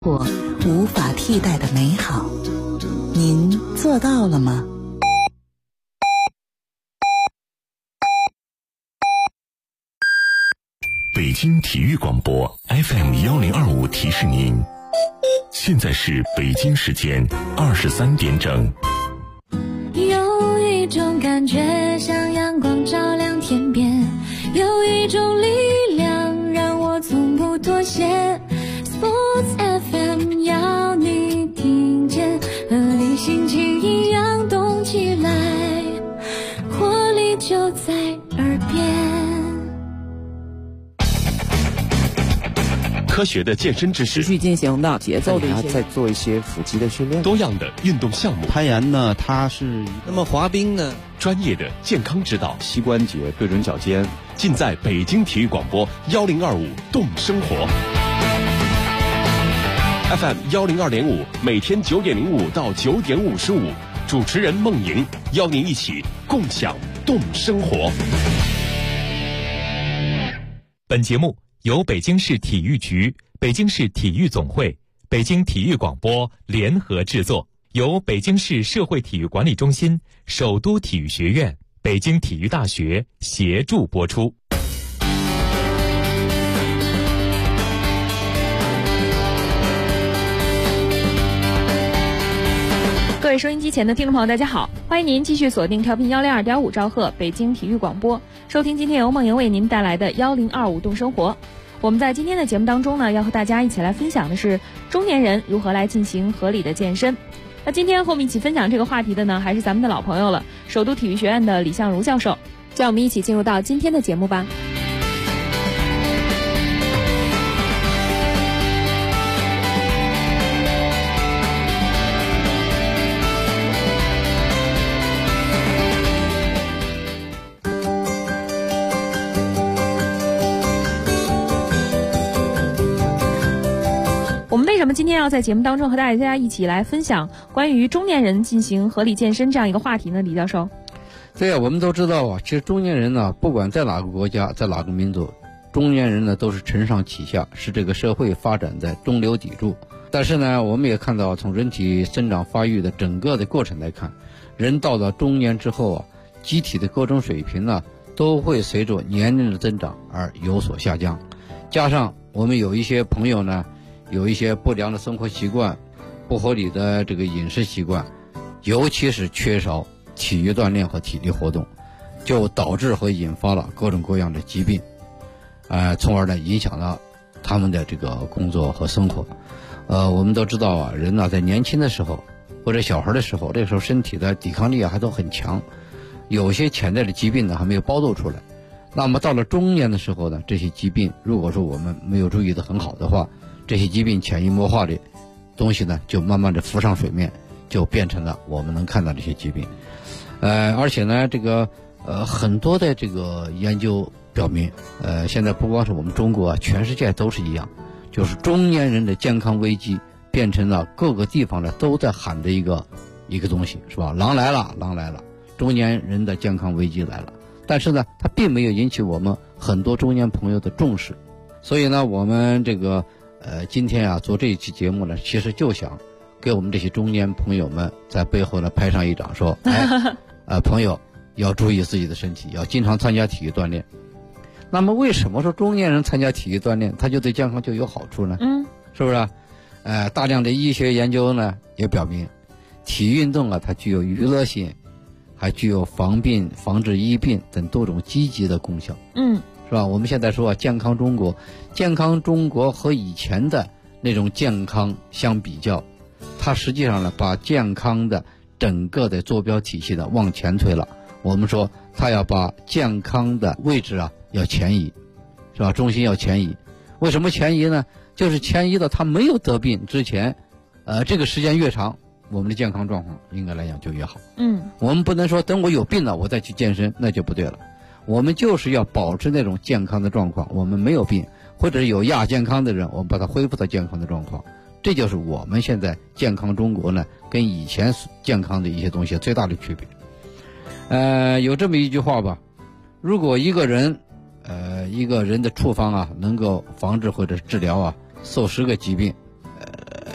过无法替代的美好，您做到了吗？ 北京体育广播 FM1025 提示您，现在是北京时间23点整。 有一种感觉像阳光照亮天边，有一种力量让我从不妥协。Sports FM 要你听见，和你心情一样动起来，活力就在耳边。 科学的健身知识， 持续进行的节奏的一些， 再做一些腹肌的训练， 多样的运动项目。 攀岩呢，它是那么滑冰呢， 专业的健康指导， 膝关节对准脚尖， 尽在北京体育广播1025动生活。FM102.5，每天9点05到9点55，主持人孟莹邀您一起共享动生活。 本节目由北京市体育局、北京市体育总会、北京体育广播联合制作，由北京市社会体育管理中心、首都体育学院、北京体育大学协助播出。 各位收音机前的听众朋友，大家好，欢迎您继续锁定调频102.5兆赫北京体育广播，收听今天由梦莹为您带来的1025动生活。我们在今天的节目当中呢，要和大家一起来分享的是中年人如何来进行合理的健身。那今天和我们一起分享这个话题的呢，还是咱们的老朋友了，首都体育学院的李相如教授。让我们一起进入到今天的节目吧。我们为什么今天要在节目当中和大家一起来分享关于中年人进行合理健身这样一个话题呢？李教授， 对呀，我们都知道啊，其实中年人呢，不管在哪个国家，在哪个民族，中年人呢都是承上启下，是这个社会发展的中流砥柱。但是呢，我们也看到，从人体生长发育的整个的过程来看，人到了中年之后啊，机体的各种水平呢，都会随着年龄的增长而有所下降。加上我们有一些朋友呢，有一些不良的生活习惯，不合理的这个饮食习惯，尤其是缺少体育锻炼和体力活动，就导致和引发了各种各样的疾病，从而呢影响了他们的这个工作和生活。我们都知道啊，人呢在年轻的时候或者小孩的时候，这个时候身体的抵抗力还都很强，有些潜在的疾病呢还没有暴露出来。那么到了中年的时候呢，这些疾病如果说我们没有注意得很好的话，这些疾病潜移默化的东西呢，就慢慢的浮上水面，就变成了我们能看到这些疾病。而且呢，这个很多的这个研究表明，现在不光是我们中国啊，全世界都是一样，就是中年人的健康危机变成了各个地方呢都在喊的一个东西，是吧？狼来了，狼来了，中年人的健康危机来了。但是呢，它并没有引起我们很多中年朋友的重视。所以呢，我们这个今天啊做这一期节目呢，其实就想给我们这些中年朋友们在背后呢拍上一掌，说朋友要注意自己的身体，要经常参加体育锻炼。那么为什么说中年人参加体育锻炼他就对健康就有好处呢？是不是大量的医学研究呢也表明，体育运动啊它具有娱乐性，还具有防病、防治医病等多种积极的功效。是吧？我们现在说啊，健康中国和以前的那种健康相比较，它实际上呢，把健康的整个的坐标体系呢往前推了。我们说，它要把健康的位置啊要前移，是吧？中心要前移。为什么前移呢？就是前移到他没有得病之前，这个时间越长，我们的健康状况应该来讲就越好。我们不能说等我有病了我再去健身，那就不对了。我们就是要保持那种健康的状况，我们没有病，或者是有亚健康的人，我们把它恢复到健康的状况。这就是我们现在健康中国呢跟以前健康的一些东西最大的区别。有这么一句话吧，如果一个人的处方啊能够防治或者治疗啊数十个疾病，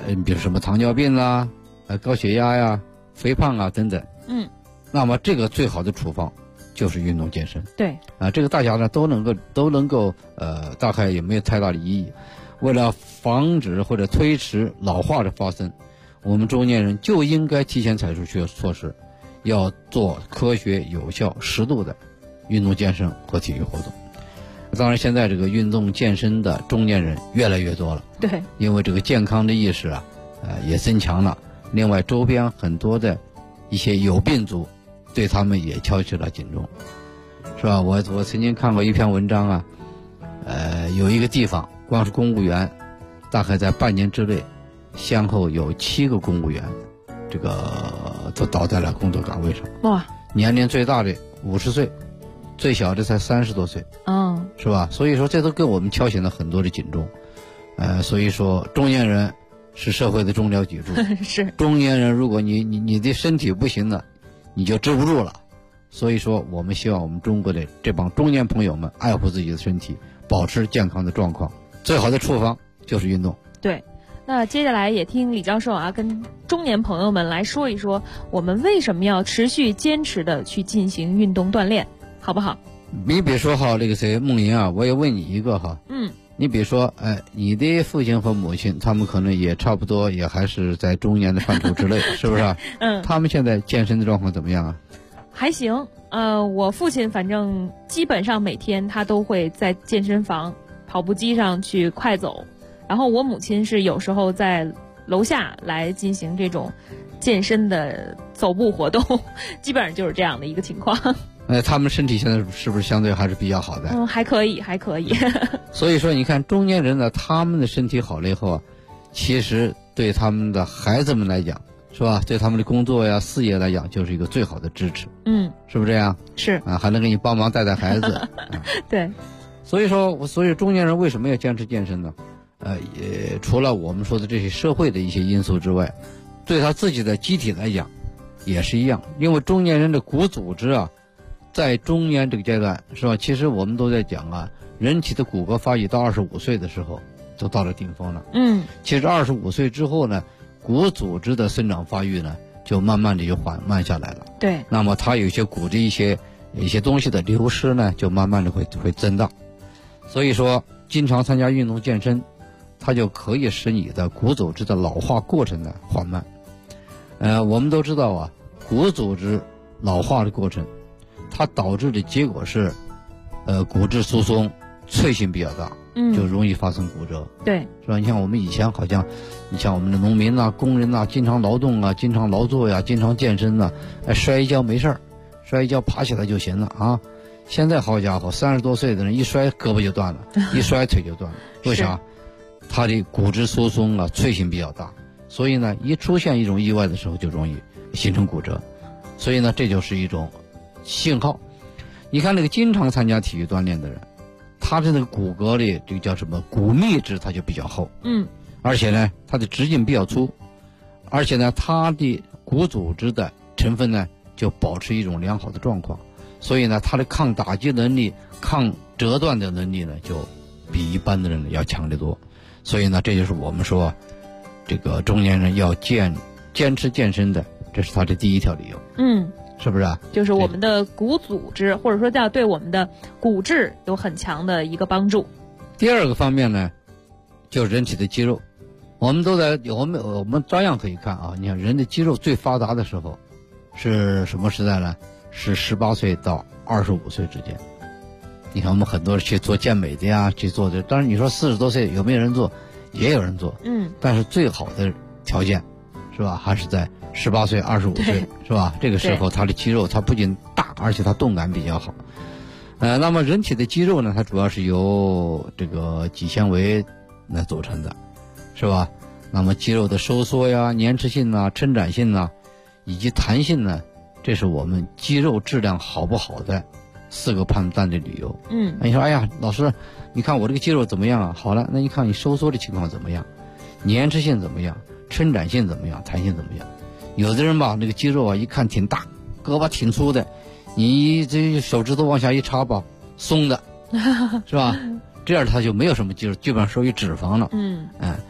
比如什么糖尿病啦、高血压呀、肥胖啊等等。那么这个最好的处方就是运动健身。 对这个大家呢都能够大概也没有太大的意义。为了防止或者推迟老化的发生，我们中年人就应该提前采取措施，要做科学有效适度的运动健身和体育活动。当然现在这个运动健身的中年人越来越多了， 对， 因为这个健康的意识也增强了。另外周边很多的一些有病族对他们也敲起了警钟，是吧？我曾经看过一篇文章有一个地方光是公务员大概在半年之内先后有7个公务员这个都倒在了工作岗位上。 哇， 年龄最大的50岁，最小的才30多岁，是吧？所以说这都给我们敲醒了很多的警钟。所以说中年人是社会的中流砥柱。 是中年人，如果你的身体不行了，你就支不住了。所以说我们希望我们中国的这帮中年朋友们爱护自己的身体，保持健康的状况。最好的处方就是运动。 对，那接下来也听李教授跟中年朋友们来说一说，我们为什么要持续坚持的去进行运动锻炼，好不好？ 你比如说那个谁梦莹我也问你一个你比如说你的父亲和母亲他们可能也差不多，也还是在中年的范畴之内是不是他们现在健身的状况怎么样啊？ 还行，我父亲反正基本上每天他都会在健身房跑步机上去快走，然后我母亲是有时候在楼下来进行这种健身的走步活动，基本上就是这样的一个情况。 他们身体现在是不是相对还是比较好的？ 还可以。 所以说你看中年人呢，他们的身体好了以后其实对他们的孩子们来讲，是吧？对他们的工作呀、事业来讲，就是一个最好的支持。是不是这样？ 是还能给你帮忙带孩子。 对。 所以中年人为什么要坚持健身呢？也除了我们说的这些社会的一些因素之外，对他自己的机体来讲也是一样。因为中年人的骨组织在中年这个阶段，是吧？其实我们都在讲人体的骨骼发育到25岁的时候就到了顶峰了。其实25岁之后呢，骨组织的生长发育呢就慢慢的就缓慢下来了。 对。 那么它有些骨的一些东西的流失呢，就慢慢的会增大。所以说经常参加运动健身，它就可以使你的骨组织的老化过程呢缓慢。我们都知道骨组织老化的过程，它导致的结果是骨质疏松，脆性比较大，就容易发生骨折。 对， 是吧？你像我们以前好像，你像我们的农民工人经常劳动经常劳作经常健身摔一跤没事儿，摔一跤爬起来就行了现在好家伙，30多岁的人一摔胳膊就断了，一摔腿就断了。为啥？他的骨质疏松脆性比较大，所以呢，一出现一种意外的时候就容易形成骨折。所以呢，这就是一种信号。你看那个经常参加体育锻炼的人，他的那个骨骼里这个叫什么骨密质，它就比较厚。而且呢，它的直径比较粗，而且呢，它的骨组织的成分呢就保持一种良好的状况。所以呢，它的抗打击能力、抗折断的能力呢，就比一般的人要强得多。所以呢，这就是我们说这个中年人要坚持健身的，这是他的第一条理由。是不是就是我们的骨组织，或者说要对我们的骨质有很强的一个帮助。 第二个方面呢，就是人体的肌肉。我们照样可以看你看人的肌肉最发达的时候是什么时代呢？是18岁到25岁之间。你看我们很多去做健美的去做的，当然你说40多岁有没有人做？也有人做。但是最好的条件是吧，还是在18岁、25岁，是吧？这个时候他的肌肉它不仅大，而且它动感比较好。那么人体的肌肉呢，它主要是由这个肌纤维来组成的，是吧？那么肌肉的收缩粘滞性伸展性以及弹性呢，这是我们肌肉质量好不好的4个判断的理由。你说哎呀，老师，你看我这个肌肉怎么样好了，那你看你收缩的情况怎么样，粘滞性怎么样，伸展性怎么样，弹性怎么样？有的人那个肌肉一看挺大，胳膊挺粗的，你这手指头往下一插松的，是吧？这样他就没有什么肌肉，基本上属于脂肪了。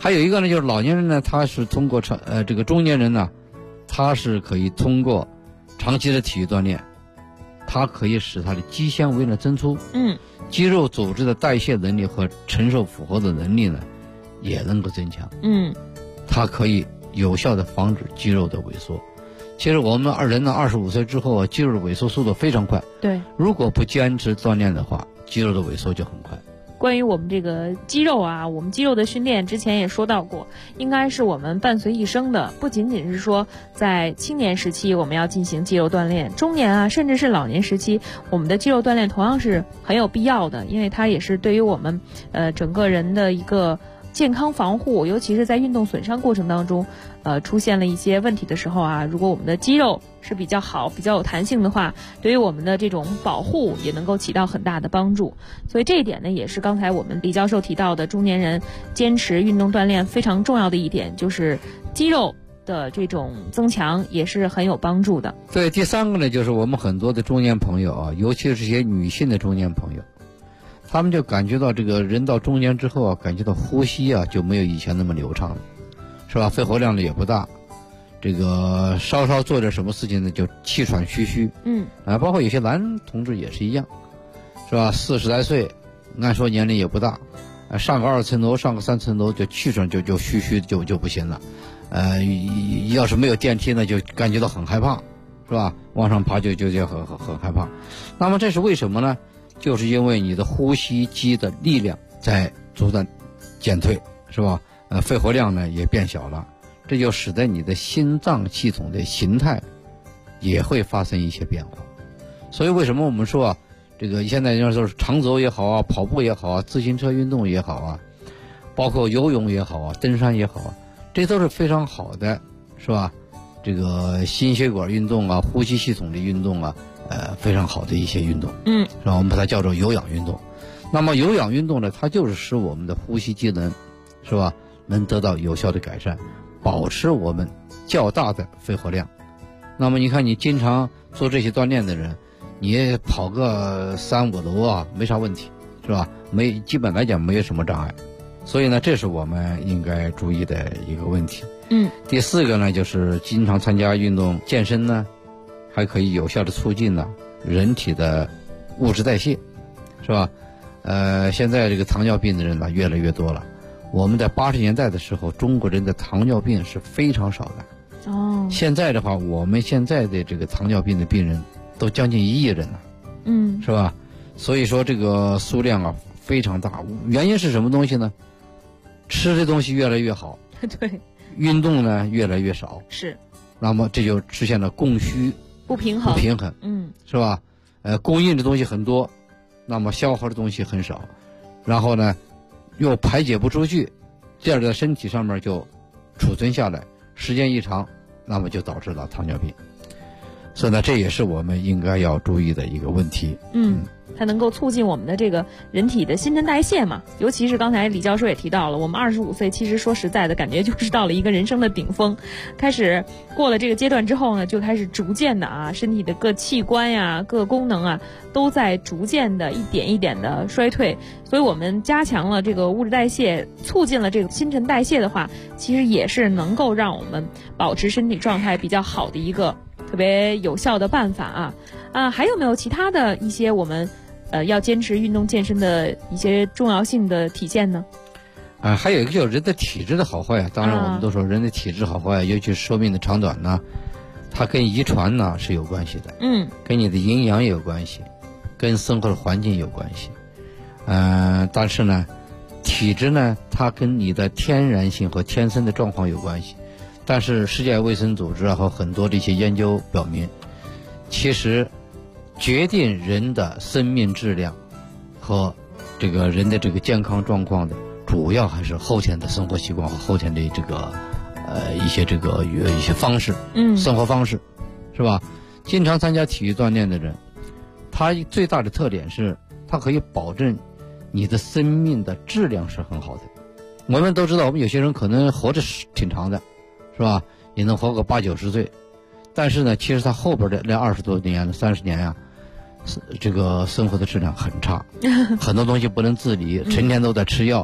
还有一个呢，就是老年人呢，他是通过这个中年人呢，他是可以通过长期的体育锻炼，它可以使他的肌纤维呢增粗，肌肉组织的代谢能力和承受负荷的能力呢也能够增强，它可以有效的防止肌肉的萎缩。其实我们人呢25岁之后啊，肌肉的萎缩速度非常快， 对， 如果不坚持锻炼的话，肌肉的萎缩就很快。 关于我们这个肌肉啊，我们肌肉的训练之前也说到过，应该是我们伴随一生的，不仅仅是说在青年时期我们要进行肌肉锻炼，中年啊，甚至是老年时期，我们的肌肉锻炼同样是很有必要的，因为它也是对于我们整个人的一个健康防护，尤其是在运动损伤过程当中，出现了一些问题的时候啊，如果我们的肌肉是比较好、比较有弹性的话，对于我们的这种保护也能够起到很大的帮助。所以这一点呢，也是刚才我们李教授提到的，中年人坚持运动锻炼非常重要的一点，就是肌肉的这种增强也是很有帮助的。 对，第三个呢，就是我们很多的中年朋友啊，尤其是一些女性的中年朋友，他们就感觉到这个人到中年之后啊，感觉到呼吸啊就没有以前那么流畅了，是吧？肺活量呢也不大，这个稍稍做点什么事情呢就气喘吁吁，包括有些男同志也是一样，是吧？40来岁，按说年龄也不大，上个2层楼，上个3层楼就气喘就吁吁就不行了，要是没有电梯呢，就感觉到很害怕，是吧？往上爬就很害怕。那么这是为什么呢？就是因为你的呼吸机的力量在逐渐减退，是吧？肺活量呢也变小了，这就使得你的心脏系统的形态也会发生一些变化。所以为什么我们说啊，这个现在要说是长走也好啊，跑步也好啊，自行车运动也好啊，包括游泳也好啊，登山也好啊，这都是非常好的，是吧？这个心血管运动啊，呼吸系统的运动啊，非常好的一些运动，是吧？我们把它叫做有氧运动。那么有氧运动呢，它就是使我们的呼吸机能，是吧，能得到有效的改善，保持我们较大的肺活量。那么你看，你经常做这些锻炼的人，你跑个3-5楼啊，没啥问题，是吧？基本来讲没有什么障碍。所以呢，这是我们应该注意的一个问题。第四个呢，就是经常参加运动健身呢，还可以有效的促进呢人体的物质代谢，是吧？现在这个糖尿病的人呢越来越多了。我们在80年代的时候，中国人的糖尿病是非常少的。现在的话，我们现在的这个糖尿病的病人都将近1亿人了，是吧？所以说这个数量啊非常大。原因是什么东西呢？吃的东西越来越好， 对， 运动呢越来越少， 是。 那么这就出现了供需不平衡， 是吧？供应的东西很多，那么消耗的东西很少，然后呢又排解不出去，这样在身体上面就储存下来，时间一长，那么就导致了糖尿病。所以呢，这也是我们应该要注意的一个问题。 它能够促进我们的这个人体的新陈代谢嘛，尤其是刚才李教授也提到了，我们25岁其实说实在的，感觉就是到了一个人生的顶峰，开始过了这个阶段之后呢，就开始逐渐的啊，身体的各器官呀、各功能啊，都在逐渐的一点一点的衰退。所以我们加强了这个物质代谢，促进了这个新陈代谢的话，其实也是能够让我们保持身体状态比较好的一个特别有效的办法啊。还有没有其他的一些我们要坚持运动健身的一些重要性的体现呢？ 还有一个就是人的体质的好坏啊。当然我们都说人的体质好坏，尤其是寿命的长短呢，它跟遗传呢是有关系的，跟你的营养也有关系，跟生活的环境有关系。但是呢，体质呢，它跟你的天然性和天生的状况有关系。但是世界卫生组织和很多的一些研究表明，其实决定人的生命质量和这个人的这个健康状况的，主要还是后天的生活习惯和后天的这个一些方式，生活方式，是吧？经常参加体育锻炼的人，他最大的特点是他可以保证你的生命的质量是很好的。我们都知道，我们有些人可能活着挺长的，是吧？也能活个80-90岁，但是呢，其实他后边的那20多年、30年呀，这个生活的质量很差，很多东西不能自理，成天都在吃药，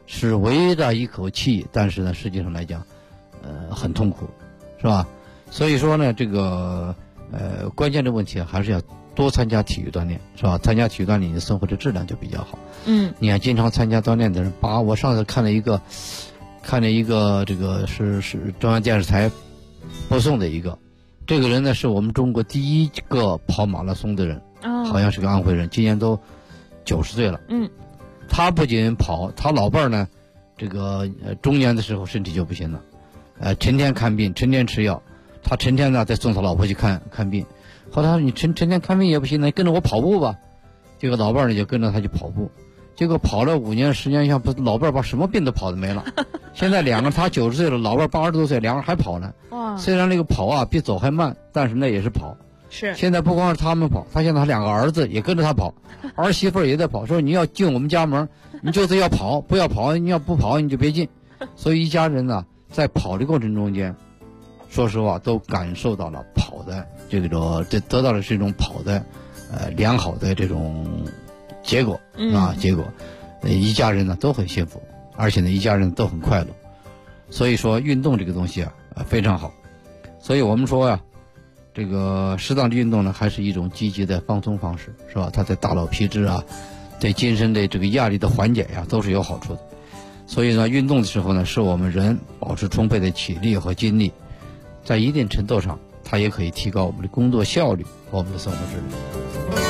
是围着一口气，但是呢，实际上来讲，很痛苦，是吧？所以说呢，这个关键的问题还是要多参加体育锻炼，是吧？参加体育锻炼，你的生活的质量就比较好。你看，经常参加锻炼的人，我上次看了一个这个是中央电视台播送的一个，这个人呢是我们中国第一个跑马拉松的人，好像是个安徽人，今年都90岁了。他不仅跑，他老伴儿呢，这个中年的时候身体就不行了，成天看病，成天吃药，他成天呢再送他老婆去看病。后来他说你成天看病也不行，那你跟着我跑步吧。这个老伴儿呢就跟着他去跑步，结果跑了5年10年，像不老伴儿把什么病都跑的没了。现在两个他90岁了，老伴儿80多岁，两个人还跑呢。虽然那个跑啊比走还慢，但是那也是跑。 是。 现在不光是他们跑，他现在他2个儿子也跟着他跑，儿媳妇儿也在跑，说你要进我们家门，你就是要跑，不要跑，你要不跑你就别进。所以一家人呢，在跑的过程中间，说实话都感受到了跑的这个得到的是一种跑的良好的这种结果结果，一家人呢都很幸福，而且呢一家人都很快乐。所以说运动这个东西非常好。所以我们说这个适当的运动呢，还是一种积极的放松方式，是吧？它对大脑皮质对精神的这个压力的缓解都是有好处的。所以呢，运动的时候呢，使我们人保持充沛的体力和精力，在一定程度上，它也可以提高我们的工作效率和我们的生活质量。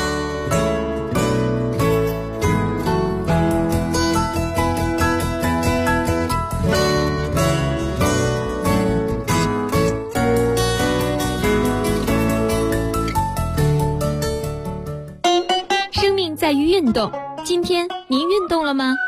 生命在于运动，今天您运动了吗？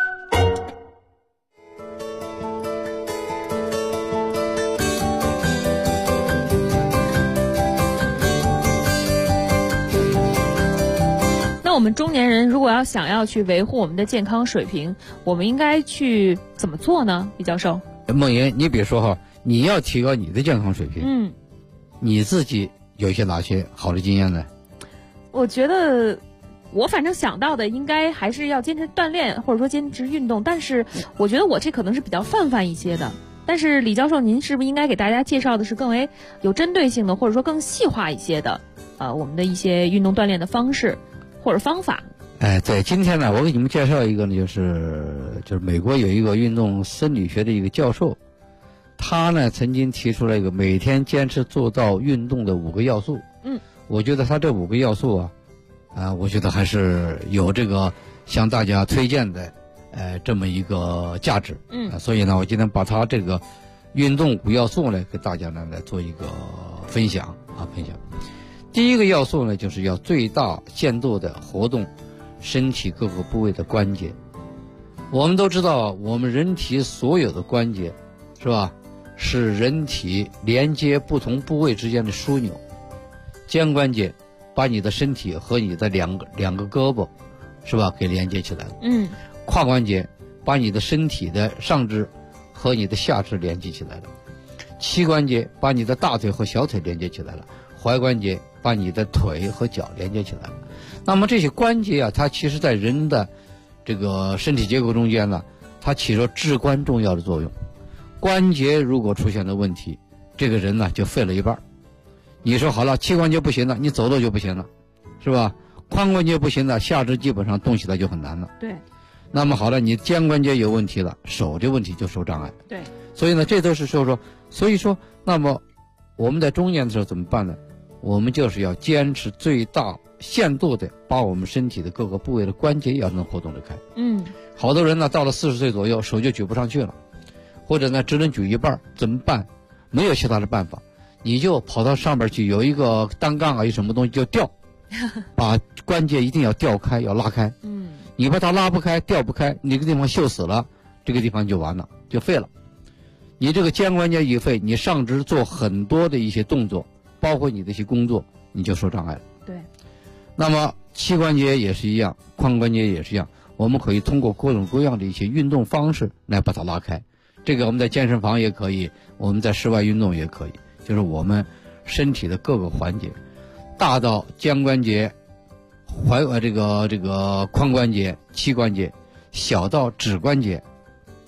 那我们中年人如果想要去维护我们的健康水平，我们应该去怎么做呢？李教授， 孟莹，你比如说你要提高你的健康水平，你自己有一些哪些好的经验呢？ 我觉得我反正想到的应该还是要坚持锻炼，或者说坚持运动，但是我觉得我这可能是比较泛一些的。但是李教授，您是不是应该给大家介绍的是更为有针对性的，或者说更细化一些的我们的一些运动锻炼的方式或者方法？ 对，今天呢，我给你们介绍一个呢，就是美国有一个运动生理学的一个教授，他呢曾经提出了一个每天坚持做到运动的5个要素。我觉得他这5个要素我觉得还是有这个向大家推荐的这么一个价值。所以呢，我今天把他这个运动5要素呢给大家呢来做一个分享。第一个要素呢，就是要最大限度的活动身体各个部位的关节。我们都知道，我们人体所有的关节，是吧，是人体连接不同部位之间的枢纽。肩关节把你的身体和你的两个胳膊，是吧，给连接起来了。胯关节把你的身体的上肢和你的下肢连接起来了。膝关节把你的大腿和小腿连接起来了。踝关节把你的腿和脚连接起来了。那么这些关节它其实在人的这个身体结构中间呢，它起着至关重要的作用。关节如果出现了问题，这个人呢就废了一半。你说好了，膝关节不行了，你走路就不行了，是吧？髋关节不行了，下肢基本上动起来就很难了。 对。 那么好了，你肩关节有问题了，手的问题就受障碍。 对。 所以呢，这都是所以说，那么我们在中年的时候怎么办呢？我们就是要坚持最大限度的把我们身体的各个部位的关节要能活动得开。好多人呢到了40岁左右，手就举不上去了，或者呢只能举一半，怎么办？没有其他的办法。你就跑到上边去，有一个单杠有什么东西就吊，把关节一定要吊开，要拉开。你把它拉不开、吊不开，你这个地方锈死了，这个地方就完了，就废了。你这个肩关节一废，你上肢做很多的一些动作，包括你的一些工作，你就受障碍了。 对。 那么膝关节也是一样，髋关节也是一样，我们可以通过各种各样的一些运动方式来把它拉开。这个我们在健身房也可以，我们在室外运动也可以。就是我们身体的各个环节，大到肩关节、这个髋关节、膝关节，小到指关节，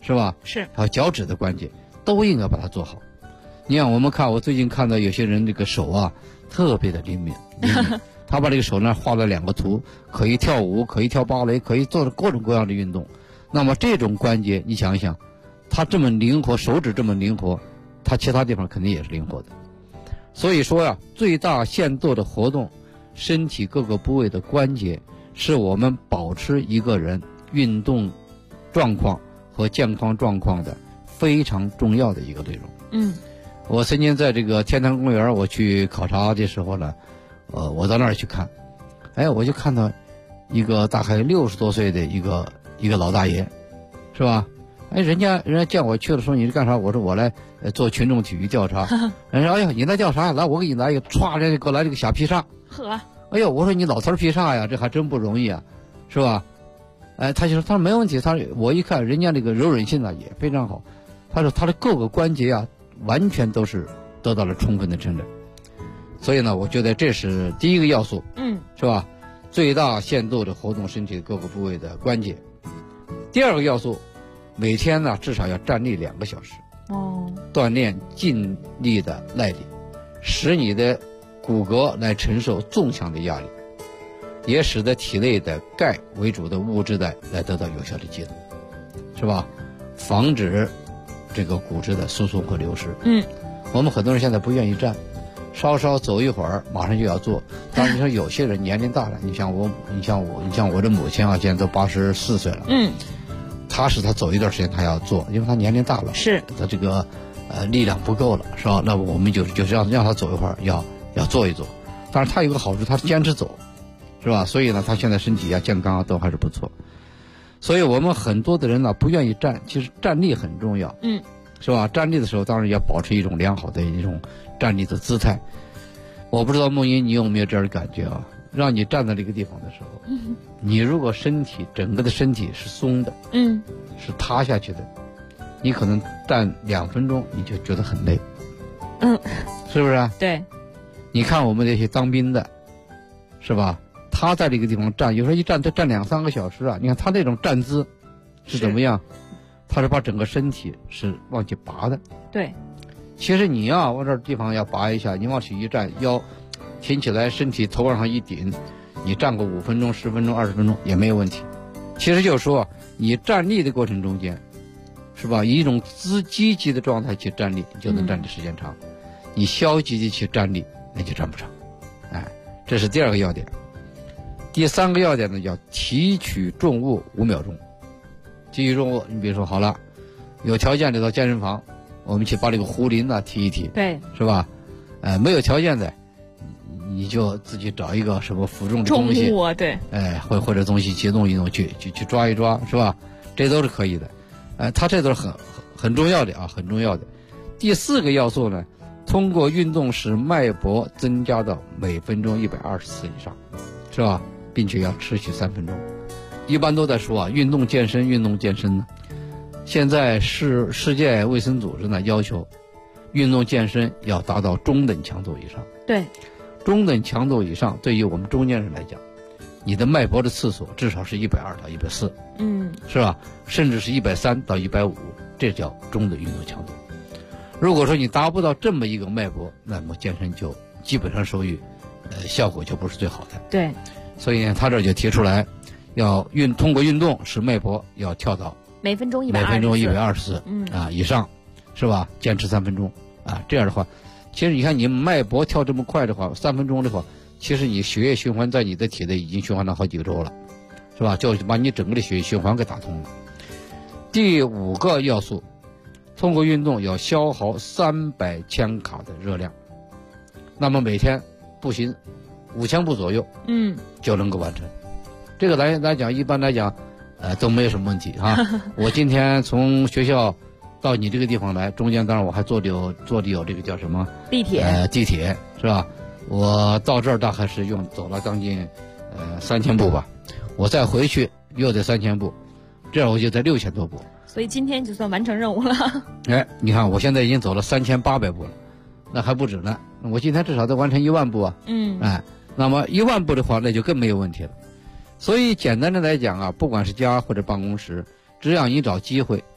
是吧？ 是。 还有脚趾的关节，都应该把它做好。你看，我最近看到有些人这个手啊，特别的灵敏，他把这个手呢画了2个图，可以跳舞，可以跳芭蕾，可以做各种各样的运动。那么这种关节，你想一想，他这么灵活，手指这么灵活，他其他地方肯定也是灵活的。所以说呀，最大限度的活动身体各个部位的关节，是我们保持一个人运动状况和健康状况的非常重要的一个内容。我曾经在这个天坛公园我去考察的时候呢，我到那儿去看，我就看到一个大概60多岁的一个老大爷，是吧？人家见我去了说你是干啥？我说我来做群众体育调查。人家说你来调查，来我给你来一个，歘，人家给我来这个小劈叉。 呵， 我说你老头劈叉呀，这还真不容易啊，是吧？他就说没问题，我一看人家这个柔韧性呢也非常好，他说他的各个关节啊完全都是得到了充分的承认。所以呢，我觉得这是第一个要素，是吧？最大限度的活动身体各个部位的关节。第二个要素，每天呢至少要站立2个小时，锻炼尽力的耐力，使你的骨骼来承受纵向的压力，也使得体内的钙为主的物质来得到有效的机能，是吧？防止这个骨质的疏松和流失。我们很多人现在不愿意站，稍稍走一会儿马上就要坐。当然你说有些人年龄大了，你像我的母亲啊，现在都84岁了，他走一段时间他要做，因为他年龄大了， 是他这个力量不够了，是吧？那我们就是让他走一会儿，要做一做。但是他有个好处，他是坚持走，是吧？所以呢，他现在身体啊、健康啊都还是不错。所以我们很多的人呢不愿意站，其实站立很重要，是吧？站立的时候当然要保持一种良好的一种站立的姿态。我不知道梦莹你有没有这样的感觉啊？让你站在这个地方的时候，你如果整个的身体是松的，是塌下去的，你可能站2分钟你就觉得很累，是不是？ 对。 你看我们这些当兵的，是吧？他在这个地方站，有时候一站就站2-3个小时啊。你看他那种站姿是怎么样？他是把整个身体是往起拔的。 对。 其实你呀，往这地方要拔一下，你往起一站，腰挺起来，身体头往上一顶，你站个5分钟、10分钟、20分钟也没有问题。其实就是说，你站立的过程中间，是吧？以一种积极的状态去站立，你就能站的时间长；你消极的去站立，那就站不长。这是第2个要点。第3个要点呢，叫提取重物5秒钟。提取重物，你比如说好了，有条件的到健身房，我们去把这个壶铃啊提一提， 对， 是吧？没有条件的，你就自己找一个什么负重的东西， 重物啊，对， 或者东西去弄一弄，去抓一抓，是吧？这都是可以的。它这都是很重要的啊，很重要的。第4个要素呢，通过运动使脉搏增加到每分钟120次以上，是吧？并且要持续3分钟。一般都在说啊，运动健身呢。现在世界卫生组织呢要求，运动健身要达到中等强度以上。 对， 中等强度以上，对于我们中年人来讲，你的脉搏的次数至少是120到140，是吧？甚至是130到150，这叫中等运动强度。如果说你达不到这么一个脉搏，那么健身就基本上属于效果就不是最好的。 对， 所以呢，他这就提出来，要通过运动使脉搏要跳到每分钟120次以上，是吧？坚持3分钟啊，这样的话，其实你看你脉搏跳这么快的话，3分钟的话，其实你血液循环在你的体内已经循环了好几个周了，是吧？就把你整个的血液循环给打通了。第5个要素，通过运动要消耗300千卡的热量，那么每天步行5000步左右，就能够完成。这个来讲，一般来讲，都没有什么问题啊。我今天从学校到你这个地方来，中间当然我还坐的有这个叫什么地铁是吧？我到这儿大概是走了将近3000步吧，我再回去又得3000步，这样我就在6000多步。 所以今天就算完成任务了。 你看我现在已经走了3800步了，那还不止呢。我今天至少得完成1万步啊。那么1万步的话，那就更没有问题了。所以简单的来讲啊，不管是家或者办公室，只要你找机会，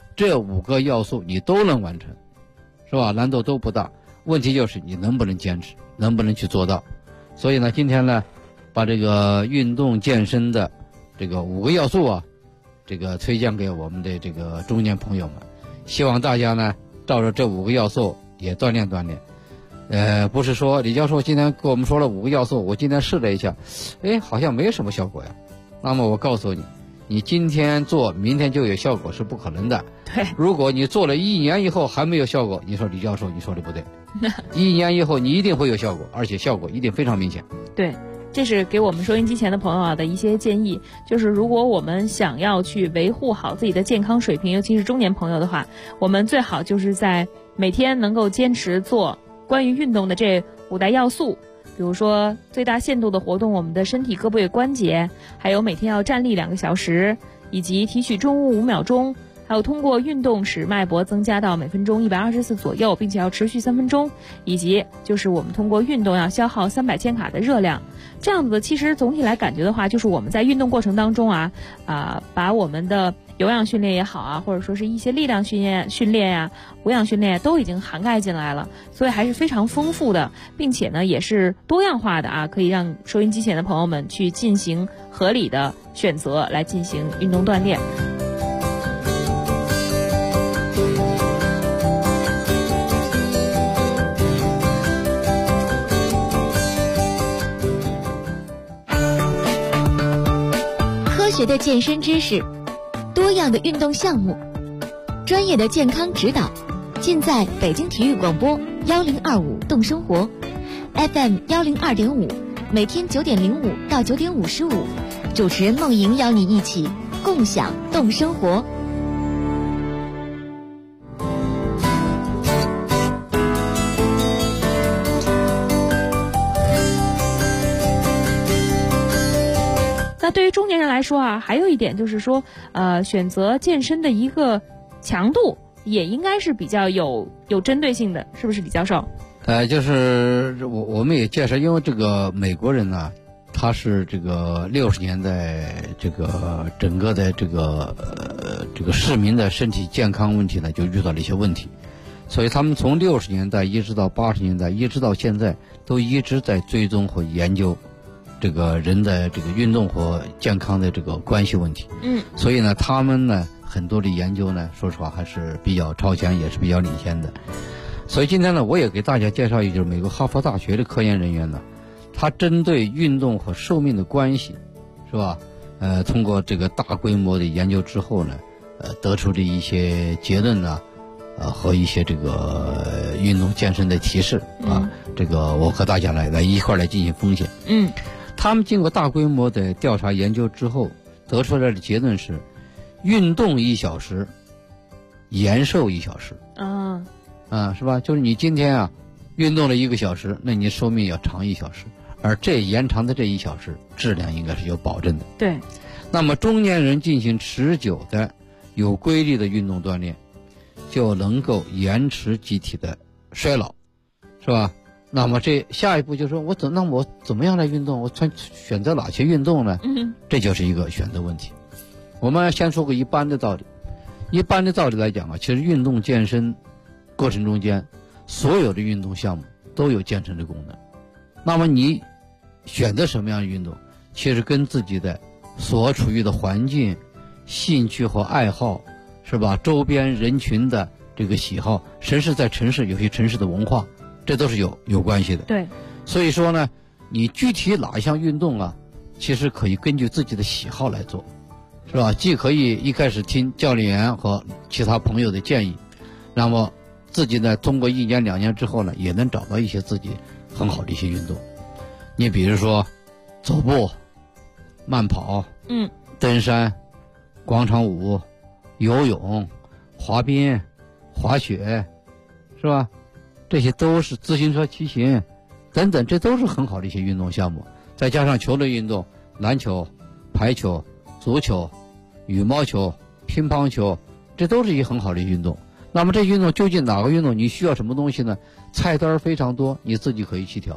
这5个要素你都能完成，是吧？难度都不大，问题就是你能不能坚持，能不能去做到。所以呢，今天呢，把这个运动健身的这个5个要素啊，这个推荐给我们的这个中年朋友们，希望大家呢照着这5个要素也锻炼锻炼。不是说李教授今天给我们说了5个要素，我今天试了一下，好像没什么效果呀。那么我告诉你，你今天做明天就有效果是不可能的。 对， 如果你做了1年以后还没有效果，你说李教授你说的不对。1年以后你一定会有效果，而且效果一定非常明显。 对，这是给我们收音机前的朋友啊的一些建议，就是如果我们想要去维护好自己的健康水平，尤其是中年朋友的话，我们最好就是在每天能够坚持做关于运动的这5大要素，比如说最大限度的活动我们的身体各部位关节，还有每天要站立2个小时，以及提取重物5秒钟，还有通过运动使脉搏增加到每分钟120次左右，并且要持续3分钟，以及就是我们通过运动要消耗300千卡的热量。这样子的，其实总体来感觉的话，就是我们在运动过程当中把我们的有氧训练也好啊，或者说是一些力量训练呀、无氧训练都已经涵盖进来了，所以还是非常丰富的，并且呢也是多样化的啊，可以让收音机前的朋友们去进行合理的选择来进行运动锻炼。 科学的健身知识，多样的运动项目，专业的健康指导，尽在北京体育广播1025动生活 FM 102.5，每天9点05到9点55，主持人梦莹邀你一起共享动生活。 那对于中年人来说啊，还有一点就是说，选择健身的一个强度也应该是比较有针对性的，是不是李教授？ 就是我们也介绍，因为这个美国人呢，他是这个60年代这个整个的这个市民的身体健康问题呢，就遇到了一些问题，所以他们从60年代一直到80年代，一直到现在，都一直在追踪和研究这个人的这个运动和健康的这个关系问题。所以呢，他们呢很多的研究呢，说实话还是比较超前，也是比较领先的。所以今天呢，我也给大家介绍一下，就是美国哈佛大学的科研人员呢，他针对运动和寿命的关系，是吧？通过这个大规模的研究之后呢，得出的一些结论呢，和一些这个运动健身的提示啊，这个我和大家来一块来进行分析。他们经过大规模的调查研究之后，得出来的结论是，运动1小时，延寿1小时。是吧？就是你今天啊，运动了1个小时，那你寿命要长1小时，而这延长的这1小时，质量应该是有保证的。 对。 那么中年人进行持久的、有规律的运动锻炼，就能够延迟机体的衰老，是吧？那么这下一步就是说，我怎么样来运动？我选择哪些运动呢？这就是一个选择问题。我们先说个一般的道理。一般的道理来讲啊，其实运动健身过程中间，所有的运动项目都有健身的功能。那么你选择什么样的运动，其实跟自己的所处于的环境、兴趣和爱好，是吧？周边人群的这个喜好，甚至在城市有些城市的文化，这都是有关系的。 对。 所以说呢，你具体哪一项运动啊，其实可以根据自己的喜好来做，是吧？既可以一开始听教练员和其他朋友的建议，那么自己呢，通过1年2年之后呢，也能找到一些自己很好的一些运动。你比如说走步、慢跑、登山、广场舞、游泳、滑冰、滑雪，是吧？这些都是自行车骑行等等，这都是很好的一些运动项目。再加上球类运动，篮球、排球、足球、羽毛球、乒乓球，这都是一些很好的运动。那么这运动究竟哪个运动你需要什么东西呢？菜单非常多，你自己可以去挑。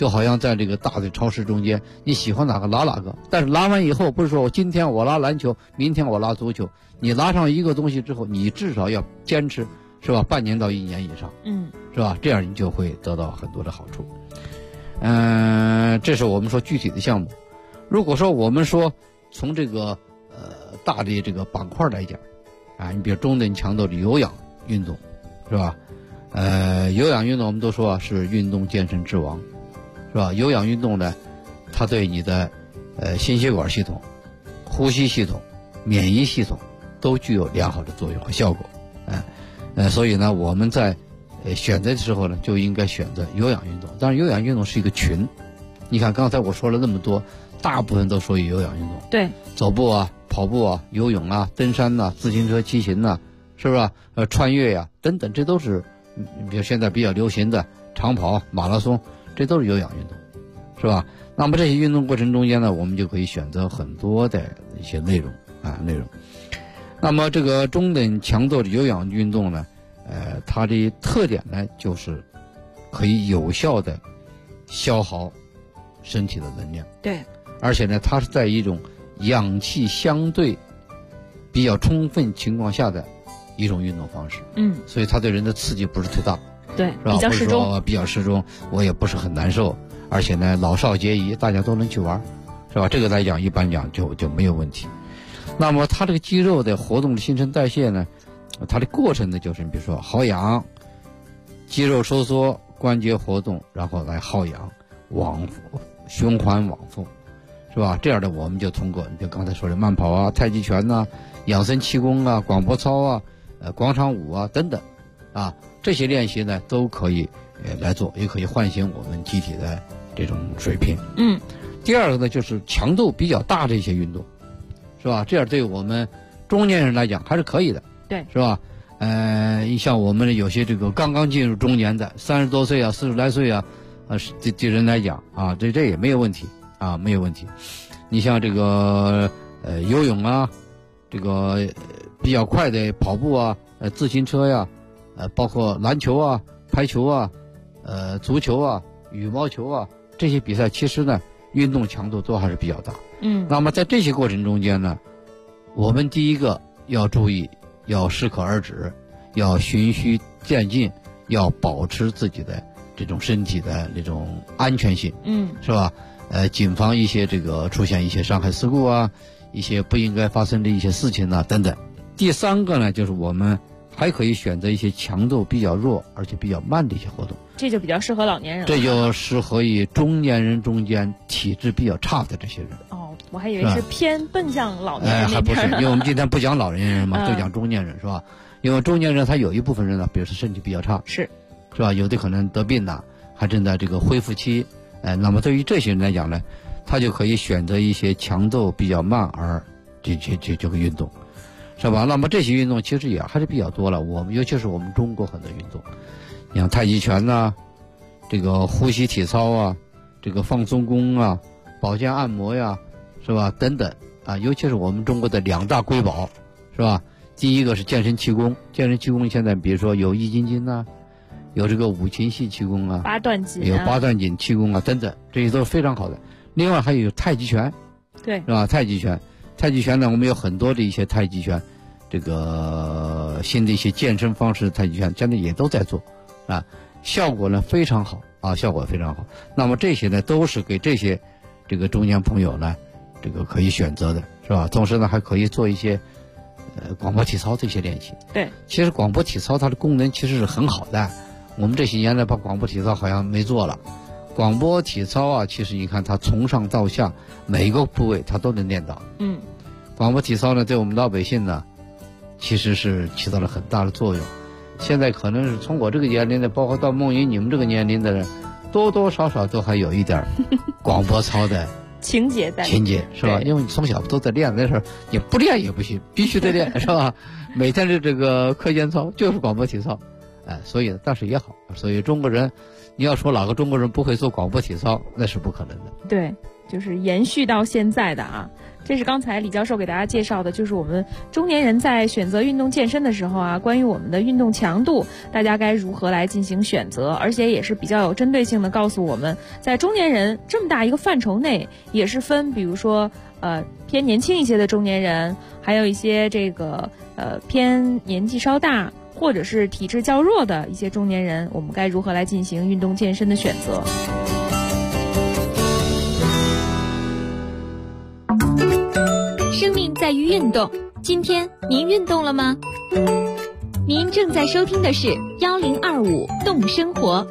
就好像在这个大的超市中间，你喜欢哪个拉哪个，但是拉完以后不是说我今天我拉篮球，明天我拉足球，你拉上一个东西之后，你至少要坚持，是吧？半年到1年以上，是吧？这样你就会得到很多的好处。这是我们说具体的项目。如果说我们说从这个大的这个板块来讲，你比如中等强度的有氧运动，是吧？有氧运动我们都说是运动健身之王，是吧？有氧运动呢，它对你的心血管系统、呼吸系统、免疫系统都具有良好的作用和效果。所以呢，我们在选择的时候呢，就应该选择有氧运动。当然，有氧运动是一个群。你看刚才我说了那么多，大部分都属于有氧运动。 对， 走步啊、跑步啊、游泳啊、登山啊、自行车骑行啊，是不是？穿越呀、等等，这都是比如现在比较流行的长跑、马拉松，这都是有氧运动，是吧？那么这些运动过程中间呢，我们就可以选择很多的一些内容。那么这个中等强度的有氧运动呢，它的特点呢就是可以有效的消耗身体的能量。 对， 而且呢，它是在一种氧气相对比较充分情况下的一种运动方式。所以它对人的刺激不是太大。 对， 是吧？ 比较适中， 比较适中，我也不是很难受，而且呢，老少皆宜，大家都能去玩，是吧？这个来讲，一般讲就没有问题。那么它这个肌肉的活动的新陈代谢呢，它的过程呢，就是比如说耗氧、肌肉收缩、关节活动，然后来耗氧、循环往复，是吧？这样的我们就通过，你就刚才说的慢跑啊、太极拳呐、养生气功啊、广播操啊、广场舞啊等等，这些练习呢都可以来做，也可以唤醒我们机体的这种水平。第二个呢，就是强度比较大的一些运动，是吧？这样对我们中年人来讲还是可以的， 对， 是吧？像我们有些这个刚刚进入中年的30多岁啊、40来岁啊，对人来讲这也没有问题没有问题。你像这个游泳啊，这个比较快的跑步啊、自行车呀、包括篮球啊、排球啊、足球啊、羽毛球啊，这些比赛其实呢运动强度都还是比较大。那么在这些过程中间呢，我们第一个要注意，要适可而止，要循序渐进，要保持自己的这种身体的这种安全性，是吧？谨防一些这个出现一些伤害事故啊，一些不应该发生的一些事情啊等等。第三个呢，就是我们还可以选择一些强度比较弱而且比较慢的一些活动， 这就比较适合老年人了。 这就适合于中年人中间体质比较差的这些人。 我还以为是偏奔向老年人还不是，因为我们今天不讲老年人嘛，就讲中年人，是吧？因为中年人他有一部分人呢，比如说身体比较差，是吧？有的可能得病了，还正在这个恢复期，那么对于这些人来讲呢，他就可以选择一些强度比较慢而这个运动，是吧？那么这些运动其实也还是比较多了，尤其是我们中国很多运动，像太极拳呐、这个呼吸体操啊、这个放松功啊、保健按摩呀，是吧？等等尤其是我们中国的2大瑰宝，是吧？第一个是健身气功，健身气功现在比如说有易筋经呐，有这个五禽戏气功啊， 八段锦有八段锦气功啊等等，这些都是非常好的。另外还有太极拳， 对， 是吧？太极拳呢，我们有很多的一些太极拳，这个新的一些健身方式，太极拳现在也都在做效果呢非常好效果非常好。那么这些呢都是给这个中年朋友呢这个可以选择的，是吧？同时呢还可以做一些广播体操这些练习。 对， 其实广播体操它的功能其实是很好的，我们这些年呢把广播体操好像没做了。广播体操其实你看它从上到下每一个部位它都能练到。广播体操呢对我们老百姓呢其实是起到了很大的作用。现在可能是从我这个年龄的，包括到梦莹你们这个年龄的人，多多少少都还有一点广播操的情节在， 是吧？因为你从小都在练那事儿，你不练也不行，必须得练，是吧？每天的这个课间操就是广播体操，所以但是也好，所以中国人，你要说哪个中国人不会做广播体操，那是不可能的。 对， 就是延续到现在的啊。这是刚才李教授给大家介绍的，就是我们中年人在选择运动健身的时候啊，关于我们的运动强度，大家该如何来进行选择，而且也是比较有针对性的告诉我们，在中年人这么大一个范畴内，也是分，比如说偏年轻一些的中年人，还有一些这个偏年纪稍大或者是体质较弱的一些中年人，我们该如何来进行运动健身的选择。 生命在于运动，今天您运动了吗？您正在收听的是1025动生活。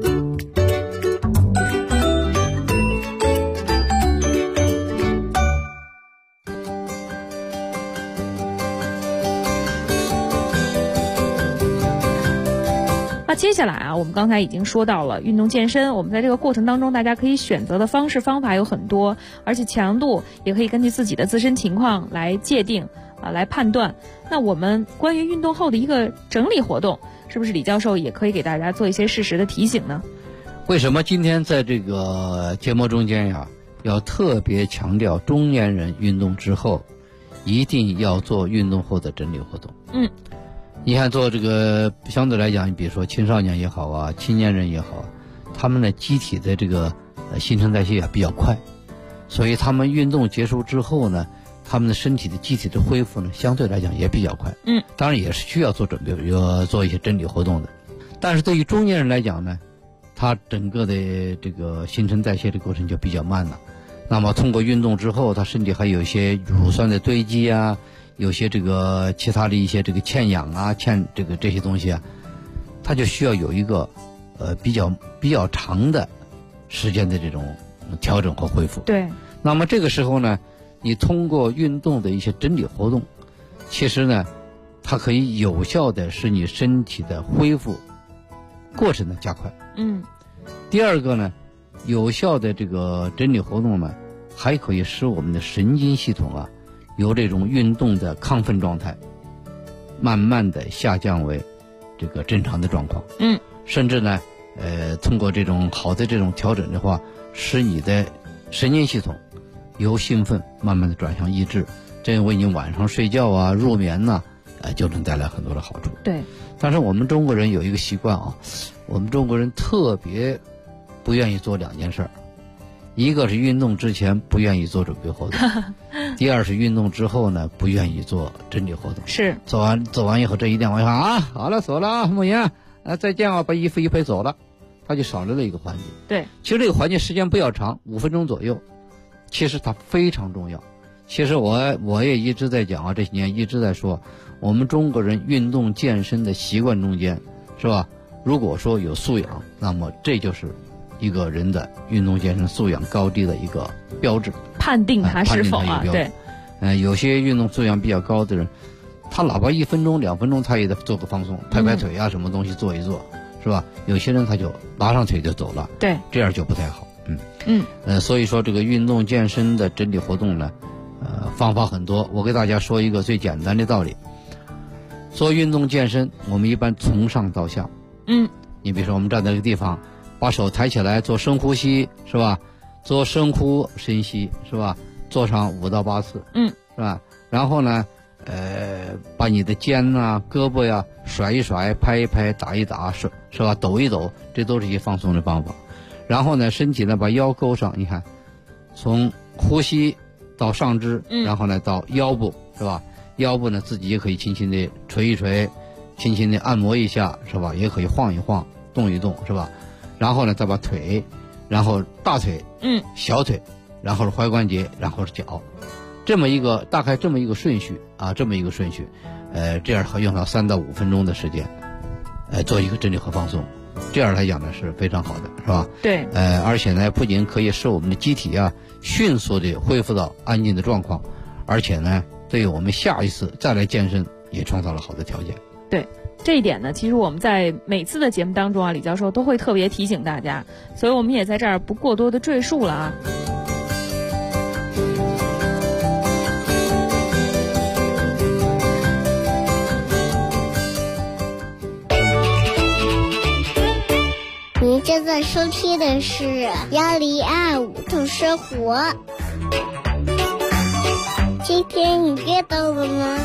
那接下来啊，我们刚才已经说到了运动健身，我们在这个过程当中，大家可以选择的方式方法有很多，而且强度也可以根据自己的自身情况来界定来判断。那我们关于运动后的一个整理活动，是不是李教授也可以给大家做一些适时的提醒呢？ 为什么今天在这个节目中间呀，要特别强调中年人运动之后一定要做运动后的整理活动？你看做这个相对来讲，你比如说青少年也好啊，青年人也好，他们的机体的这个新陈代谢也比较快，所以他们运动结束之后呢，他们的身体的机体的恢复呢，相对来讲也比较快。当然也是需要做准备，要做一些整理活动的。但是对于中年人来讲呢，他整个的这个新陈代谢的过程就比较慢了。那么通过运动之后，他身体还有一些乳酸的堆积啊，有些这个其他的一些这个欠氧啊，这些东西啊，它就需要有一个比较长的时间的这种调整和恢复。 对。 那么这个时候呢，你通过运动的一些整理活动，其实呢，它可以有效的使你身体的恢复过程的加快。第二个呢，有效的这个整理活动呢，还可以使我们的神经系统啊，由这种运动的亢奋状态，慢慢的下降为这个正常的状况。甚至呢，通过这种好的这种调整的话，使你的神经系统由兴奋慢慢的转向抑制，这为你晚上睡觉啊、入眠呐，就能带来很多的好处。 对。 但是我们中国人有一个习惯啊，我们中国人特别不愿意做两件事儿，一个是运动之前不愿意做准备活动，第二是运动之后呢不愿意做整理活动。 是。做完以后，这一天晚上啊，好了走了，梦妍再见啊，把衣服一配走了，他就少了一个环节。 对。 其实这个环节时间不要长，5分钟左右，其实它非常重要。其实我也一直在讲啊，这些年一直在说，我们中国人运动健身的习惯中间，是吧？如果说有素养，那么这就是一个人的运动健身素养高低的一个标志， 判定他是否啊？对。 有些运动素养比较高的人，他哪怕1分钟、2分钟，他也得做个放松，拍拍腿啊，什么东西做一做，是吧？有些人他就拉上腿就走了， 对， 这样就不太好。所以说这个运动健身的整理活动呢，方法很多。我给大家说一个最简单的道理。做运动健身，我们一般从上到下。你比如说我们站在这个地方，把手抬起来做深呼吸，是吧？做深呼深吸，是吧？做上5到8次，是吧？然后呢，把你的肩啊、胳膊呀甩一甩、拍一拍、打一打，是吧？抖一抖，这都是一些放松的方法。然后呢，身体呢把腰勾上，你看，从呼吸到上肢，然后呢到腰部，是吧？腰部呢自己也可以轻轻的捶一捶，轻轻的按摩一下，是吧？也可以晃一晃、动一动，是吧？然后呢再把腿，然后大腿，小腿，然后是踝关节，然后是脚，大概这么一个顺序啊，这样用上3到5分钟的时间，做一个整理和放松。这样来讲呢是非常好的，是吧？ 对。 而且呢，不仅可以使我们的机体啊迅速的恢复到安静的状况，而且呢，对于我们下一次再来健身也创造了好的条件。 对。这一点呢，其实我们在每次的节目当中啊，李教授都会特别提醒大家，所以我们也在这儿不过多的赘述了啊。 您正在收听的是1025度生活。今天你阅到了吗？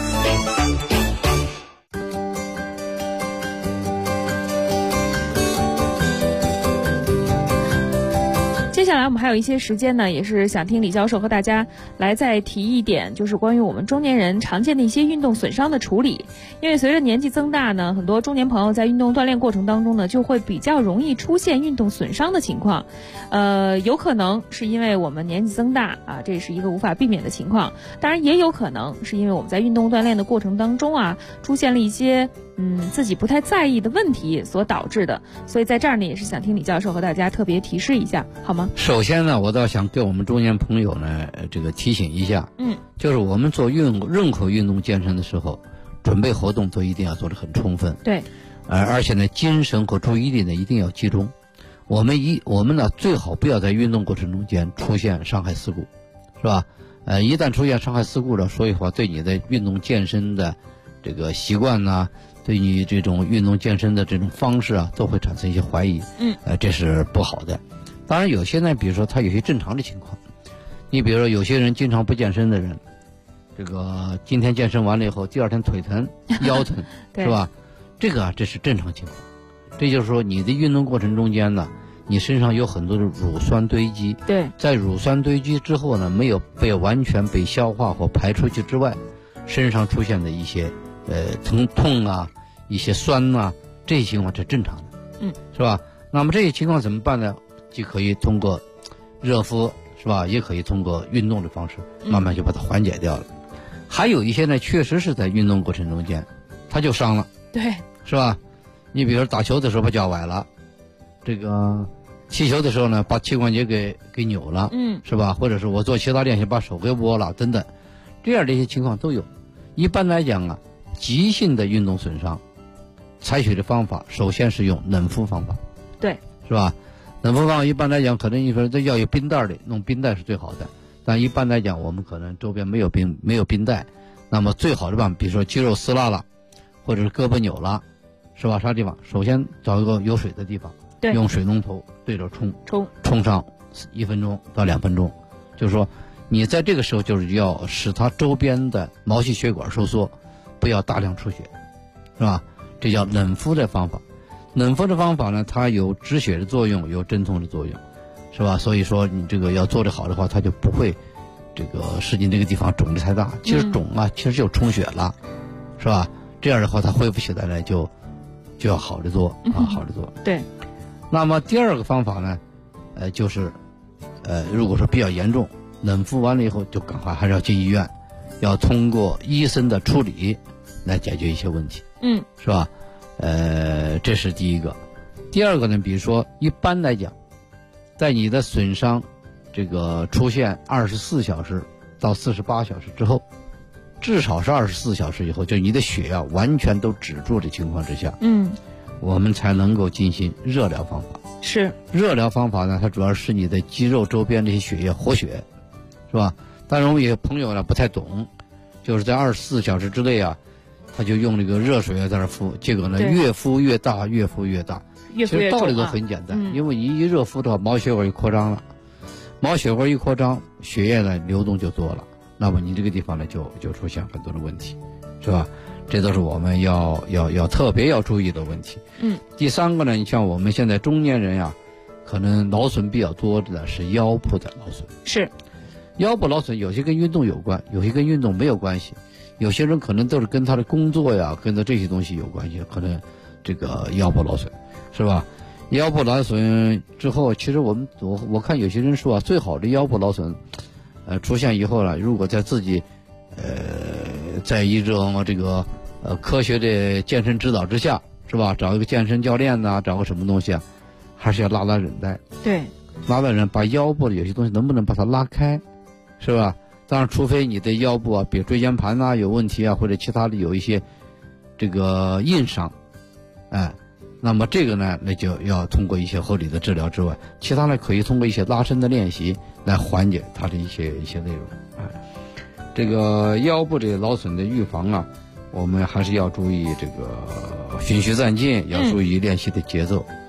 接下来我们还有一些时间呢，也是想听李教授和大家来再提一点，就是关于我们中年人常见的一些运动损伤的处理。因为随着年纪增大呢，很多中年朋友在运动锻炼过程当中呢，就会比较容易出现运动损伤的情况。有可能是因为我们年纪增大啊，这是一个无法避免的情况。当然也有可能是因为我们在运动锻炼的过程当中啊，出现了一些自己不太在意的问题所导致的。所以在这儿呢，也是想听李教授和大家特别提示一下，好吗？ 首先呢，我倒想给我们中年朋友呢，这个提醒一下，就是我们做任何运动健身的时候，准备活动都一定要做得很充分。 对， 而且呢，精神和注意力呢一定要集中。我们呢最好不要在运动过程中间出现伤害事故，是吧？一旦出现伤害事故了，所以话对你的运动健身的这个习惯呢，对你这种运动健身的这种方式啊，都会产生一些怀疑。这是不好的。当然有些呢，比如说他有些正常的情况，你比如说有些人经常不健身的人，这个今天健身完了以后，第二天腿疼、腰疼，是吧？这是正常情况。这就是说你的运动过程中间呢，你身上有很多的乳酸堆积。 对， 在乳酸堆积之后呢，没有完全被消化或排出去之外，身上出现的一些痛啊，一些酸啊，这些情况是正常的。是吧？那么这些情况怎么办呢？既可以通过热敷，是吧？也可以通过运动的方式慢慢就把它缓解掉了。还有一些呢，确实是在运动过程中间他就伤了。 对， 是吧？你比如打球的时候把脚崴了，这个踢球的时候呢把膝关节给扭了，是吧？或者是我做其他练习把手给窝了等等，这样的一些情况都有。一般来讲啊，急性的运动损伤采取的方法首先是用冷敷方法。 对， 是吧？冷敷方法一般来讲可能你说这要有冰袋的，弄冰袋是最好的，但一般来讲我们可能周边没有冰袋，那么最好的办法比如说肌肉撕拉了或者是胳膊扭了，是吧？啥地方首先找一个有水的地方，用水龙头对着冲上1分钟到2分钟，就是说你在这个时候就是要使它周边的毛细血管收缩，不要大量出血，是吧？这叫冷敷的方法。冷敷的方法呢，它有止血的作用，有镇痛的作用，是吧？所以说你这个要做得好的话，它就不会这个使你这个地方肿得太大。其实肿啊，其实就充血了，是吧？这样的话它恢复起来呢就要好着做啊，好着做。 对。 那么第二个方法呢，就是如果说比较严重，冷敷完了以后就赶快还是要进医院，要通过医生的处理来解决一些问题，是吧？这是第一个。第二个呢，比如说一般来讲，在你的损伤这个出现24小时到48小时之后，至少是24小时以后，就你的血啊完全都止住的情况之下，我们才能够进行热疗方法。 是热疗方法呢，它主要是你的肌肉周边这些血液活血，是吧？但是我们有些朋友呢不太懂，就是在24小时之内啊，他就用这个热水在那敷，结果呢越敷越大，越敷越大。 其实道理都很简单，因为你一热敷的话，毛血管一扩张了，毛血管一扩张，血液呢流动就多了，那么你这个地方呢就出现很多的问题，是吧？这都是我们要特别要注意的问题。第三个呢，你像我们现在中年人呀，可能劳损比较多的是腰部的劳损。 是， 腰部劳损有些跟运动有关，有些跟运动没有关系，有些人可能都是跟他的工作呀，跟着这些东西有关系，可能这个腰部劳损，是吧？腰部劳损之后，其实我看有些人说啊，最好的腰部劳损，出现以后呢，如果在自己在一种这个科学的健身指导之下，是吧？找一个健身教练呐，找个什么东西啊，还是要拉韧带。 对， 拉韧带，把腰部的有些东西能不能把它拉开，是吧？当然，除非你的腰部啊，比如椎间盘呐有问题啊，或者其他的有一些这个硬伤，那么这个呢，那就要通过一些合理的治疗之外，其他呢可以通过一些拉伸的练习来缓解它的一些内容。这个腰部这个劳损的预防啊，我们还是要注意这个循序渐进，要注意练习的节奏。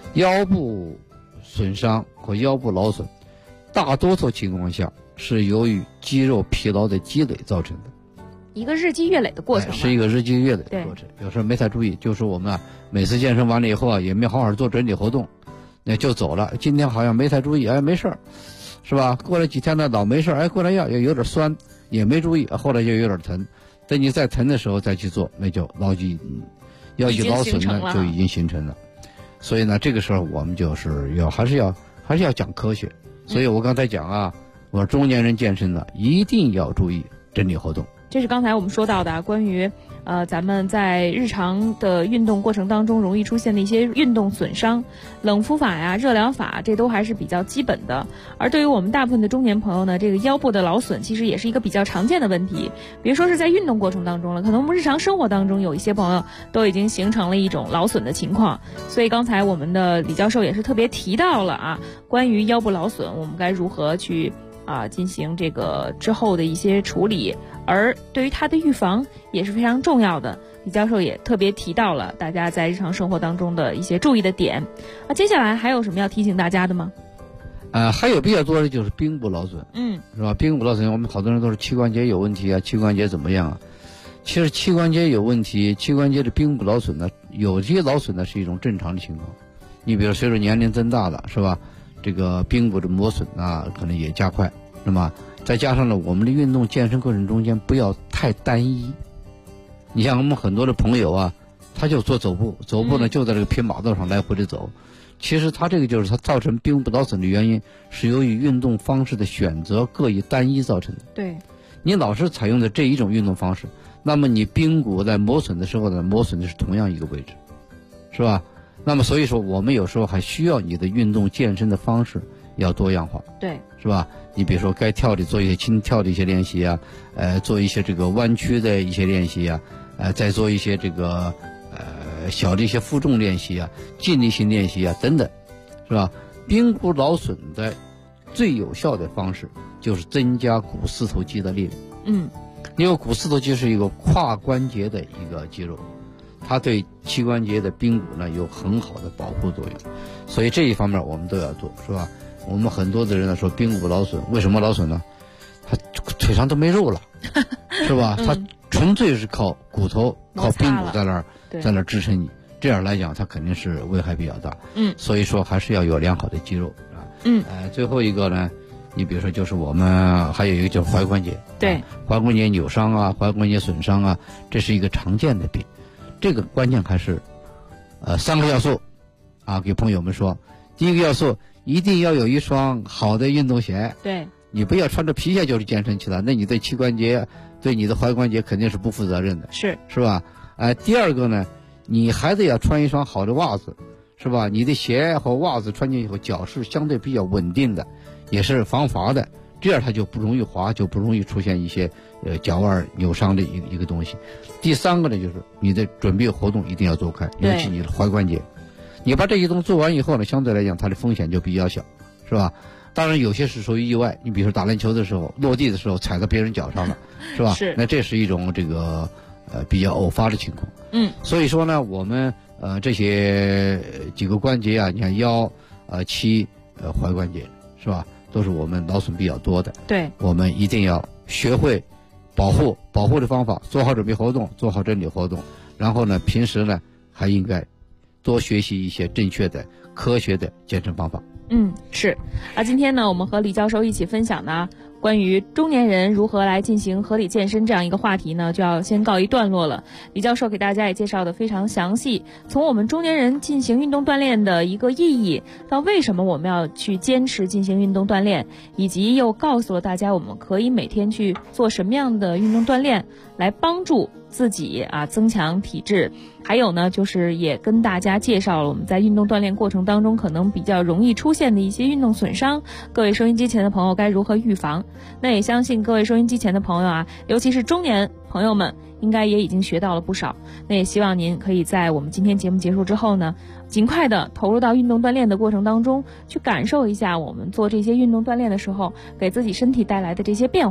腰部损伤和腰部劳损，大多数情况下是由于肌肉疲劳的积累造成的， 一个日积月累的过程， 是一个日积月累的过程。有时候没太注意，就是我们每次健身完了以后啊，也没好好做整体活动，那就走了。今天好像没太注意，没事儿，是吧？过了几天呢，老没事儿，过来要有点酸，也没注意，后来就有点疼。等你再疼的时候再去做，那就腰肌劳损呢就已经形成了。所以呢，这个时候我们就是还是要讲科学。所以我刚才讲啊，我说中年人健身呢，一定要注意整体活动。 这是刚才我们说到的关于咱们在日常的运动过程当中容易出现的一些运动损伤，冷敷法呀、热疗法，这都还是比较基本的。而对于我们大部分的中年朋友呢，这个腰部的劳损其实也是一个比较常见的问题。别说是在运动过程当中了，可能我们日常生活当中有一些朋友都已经形成了一种劳损的情况。所以刚才我们的李教授也是特别提到了关于腰部劳损我们该如何去进行这个之后的一些处理，而对于它的预防也是非常重要的。李教授也特别提到了大家在日常生活当中的一些注意的点。接下来还有什么要提醒大家的吗？ 还有比较多的就是髌骨劳损，是吧？髌骨劳损，我们好多人都是膝关节有问题啊，膝关节怎么样啊？其实膝关节有问题，膝关节的髌骨劳损呢，有些劳损呢是一种正常的情况。你比如随着年龄增大了，是吧？这个髌骨的磨损可能也加快。那么再加上呢，我们的运动健身过程中间不要太单一。你像我们很多的朋友他就做走步呢，就在这个平马道上来回的走。其实他这个就是他造成髌骨劳损的原因，是由于运动方式的选择各异单一造成的。 对， 你老是采用的这一种运动方式，那么你髌骨在磨损的时候呢，磨损的是同样一个位置，是吧？那么所以说我们有时候还需要你的运动健身的方式要多样化， 对， 是吧？你比如说该跳的做一些轻跳的一些练习做一些这个弯曲的一些练习再做一些这个小的一些负重练习尽力性练习等等，是吧？髌骨劳损的最有效的方式就是增加股四头肌的力量。因为股四头肌是一个跨关节的一个肌肉，它对膝关节的髌骨呢有很好的保护作用，所以这一方面我们都要做，是吧？我们很多的人说髌骨劳损，为什么劳损呢？他腿上都没肉了，是吧？他纯粹是靠骨头、靠髌骨在那儿支撑你，这样来讲，它肯定是危害比较大。所以说还是要有良好的肌肉最后一个呢，你比如说就是我们还有一个叫踝关节， 对， 踝关节扭伤踝关节损伤这是一个常见的病。这个关键还是3个要素给朋友们说。第一个要素，一定要有一双好的运动鞋。 对， 你不要穿着皮鞋就去健身去了，那你对膝关节、对你的踝关节肯定是不负责任的，是吧？第二个呢，你还得要穿一双好的袜子，是吧？你的鞋和袜子穿进以后，脚是相对比较稳定的，也是防滑的，这样它就不容易滑，就不容易出现一些脚腕扭伤的一个东西。第三个呢，就是你的准备活动一定要做开，尤其你的踝关节。你把这一动做完以后呢，相对来讲它的风险就比较小，是吧？当然有些是属于意外，你比如说打篮球的时候落地的时候踩到别人脚上了，是吧？那这是一种这个比较偶发的情况。所以说呢，我们这些几个关节你看腰膝踝关节，是吧？都是我们劳损比较多的。 对， 我们一定要学会保护的方法，做好准备活动，做好整体活动，然后呢，平时呢还应该多学习一些正确的、科学的健身方法。 是。今天呢，我们和李教授一起分享呢关于中年人如何来进行合理健身这样一个话题呢，就要先告一段落了。李教授给大家也介绍的非常详细，从我们中年人进行运动锻炼的一个意义，到为什么我们要去坚持进行运动锻炼，以及又告诉了大家我们可以每天去做什么样的运动锻炼来帮助自己增强体质。还有呢，就是也跟大家介绍了我们在运动锻炼过程当中可能比较容易出现的一些运动损伤，各位收音机前的朋友该如何预防。那也相信各位收音机前的朋友尤其是中年朋友们应该也已经学到了不少。那也希望您可以在我们今天节目结束之后呢，尽快的投入到运动锻炼的过程当中，去感受一下我们做这些运动锻炼的时候给自己身体带来的这些变化。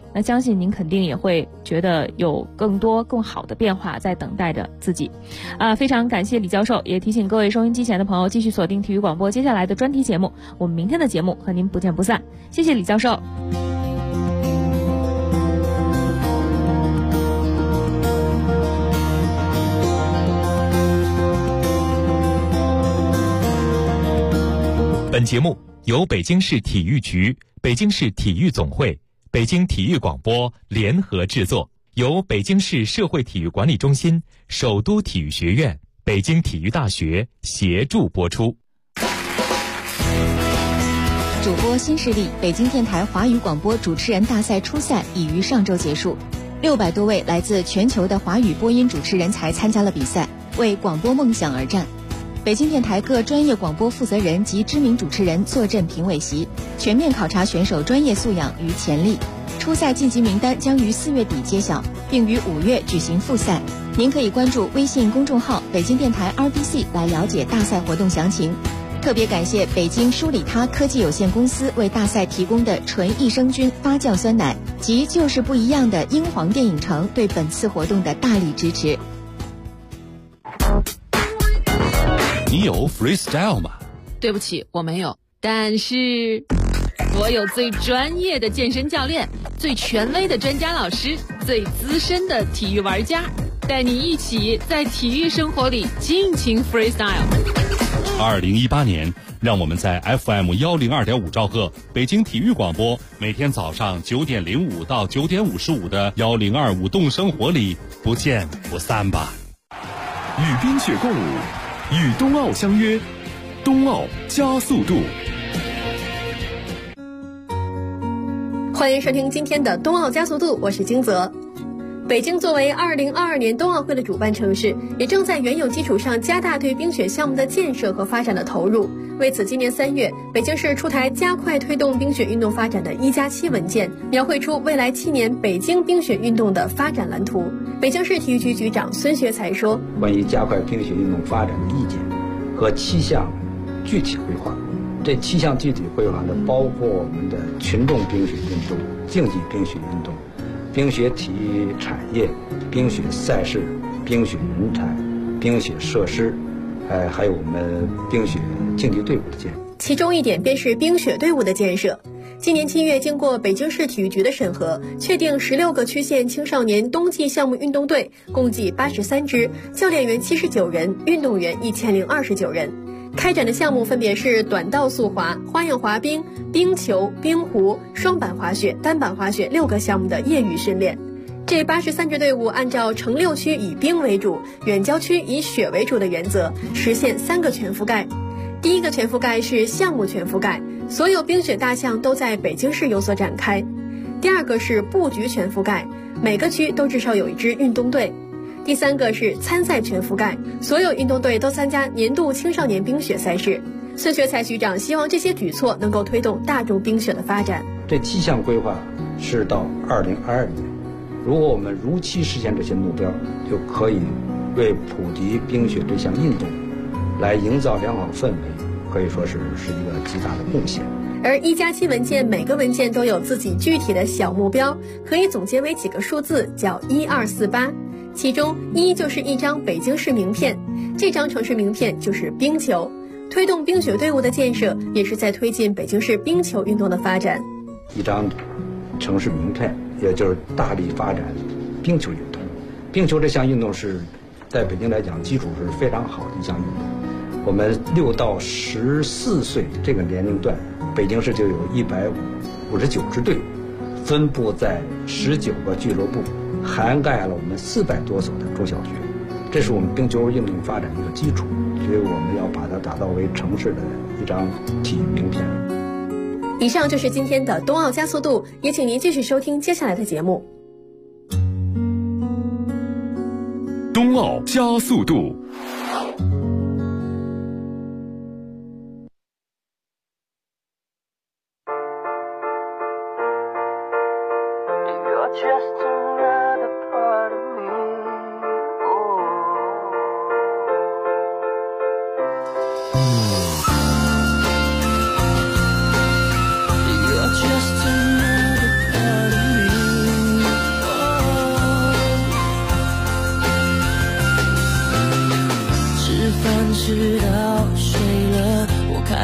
那相信您肯定也会觉得有更多更好的变化在等待着自己。非常感谢李教授，也提醒各位收音机前的朋友继续锁定体育广播接下来的专题节目，我们明天的节目和您不见不散。谢谢李教授。 本节目由北京市体育局、北京市体育总会、北京体育广播联合制作，由北京市社会体育管理中心、首都体育学院、北京体育大学协助播出。 主播新势力北京电台华语广播主持人大赛初赛已于上周结束，600多位来自全球的华语播音主持人才参加了比赛，为广播梦想而战。北京电台各专业广播负责人及知名主持人坐镇评委席，全面考察选手专业素养与潜力。初赛晋级名单将于4月底揭晓，并于5月举行复赛。您可以关注微信公众号北京电台 RBC 来了解大赛活动详情。特别感谢北京舒里他科技有限公司为大赛提供的纯益生菌发酵酸奶及就是不一样的英皇电影城对本次活动的大力支持。 你有 freestyle 吗？ 对不起，我没有，但是我有最专业的健身教练，最权威的专家老师，最资深的体育玩家，带你一起在体育生活里尽情 freestyle。 2018年，让我们在 FM 102.5兆赫北京体育广播每天早上9点05到9点55的1025动生活里不见不散吧。 与冰雪共舞，与冬奥相约，冬奥加速度。 欢迎收听今天的冬奥加速度，我是金泽。北京作为2022年冬奥会的主办城市，也正在原有基础上加大对冰雪项目的建设和发展的投入。为此，今年3月，北京市出台加快推动冰雪运动发展的1+7文件，描绘出未来7年北京冰雪运动的发展蓝图。北京市体育局局长孙学才说：“ 关于加快冰雪运动发展的意见和7项具体规划，这7项具体规划呢，包括我们的群众冰雪运动、竞技冰雪运动、冰雪体育产业、冰雪赛事、冰雪人才、冰雪设施，还有我们冰雪竞技队伍的建设。 其中一点便是冰雪队伍的建设。今年7月，经过北京市体育局的审核，确定16个区县青少年冬季项目运动队，共计83支，教练员79人，运动员1029人。开展的项目分别是短道速滑、花样滑冰、冰球、冰壶、双板滑雪、单板滑雪6个项目的业余训练。这83支队伍按照城6区以冰为主，远郊区以雪为主的原则，实现3个全覆盖。第一个全覆盖是项目全覆盖，所有冰雪大项都在北京市有所展开。第二个是布局全覆盖，每个区都至少有1支运动队。第三个是参赛全覆盖，所有运动队都参加年度青少年冰雪赛事。孙学才局长希望这些举措能够推动大众冰雪的发展。 这7项规划是到2022年，如果我们如期实现这些目标，就可以为普及冰雪这项运动来营造良好氛围，可以说是一个极大的贡献。 而1+7文件每个文件都有自己具体的小目标，可以总结为几个数字，叫1248。其中1就是一张北京市名片，这张城市名片就是冰球。推动冰雪队伍的建设，也是在推进北京市冰球运动的发展。 一张城市名片，也就是大力发展冰球运动。冰球这项运动是在北京来讲基础是非常好的一项运动。我们6到14岁这个年龄段，北京市就有159支队伍，分布在19个俱乐部，涵盖了我们400多所的中小学，这是我们冰球运动发展的一个基础，所以我们要把它打造为城市的一张体育名片。 以上就是今天的冬奥加速度，也请您继续收听接下来的节目。 冬奥加速度。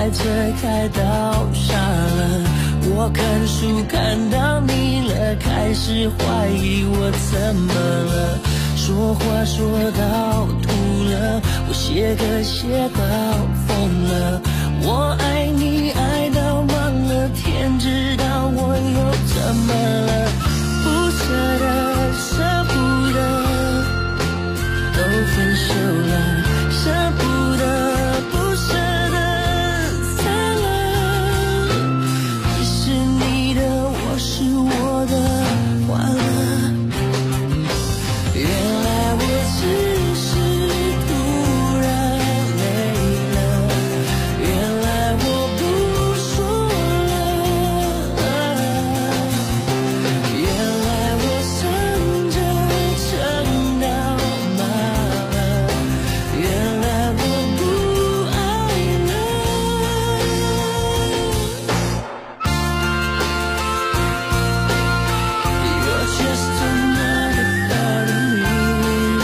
开车开到傻了，我看书看到腻了，开始怀疑我怎么了，说话说到吐了，我写歌写到疯了，我爱你爱到忘了，天知道我又怎么了，不舍得舍不得都分手了，舍不得不舍得散了，你是你的我是我的完了，原来我只是突然累了，原来我不说了，原来我撑着撑到麻了，原来我不爱了。You're just another part of me.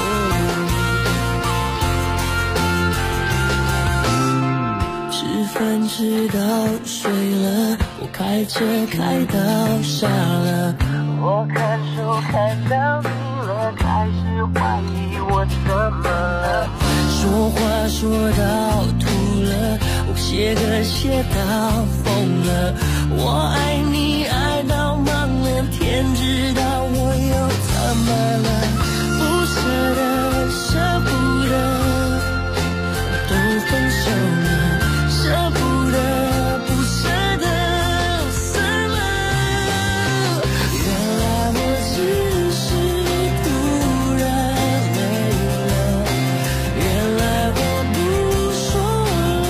吃饭吃到睡了，我开车开到傻了，我看书看到腻了，开始怀疑我怎么了，说话说到吐了，我写歌写到疯了，我爱你爱到忘了，天知道我又怎么了，不舍得舍不得都分手了，舍不得不舍得散了，原来我只是突然累了，原来我不说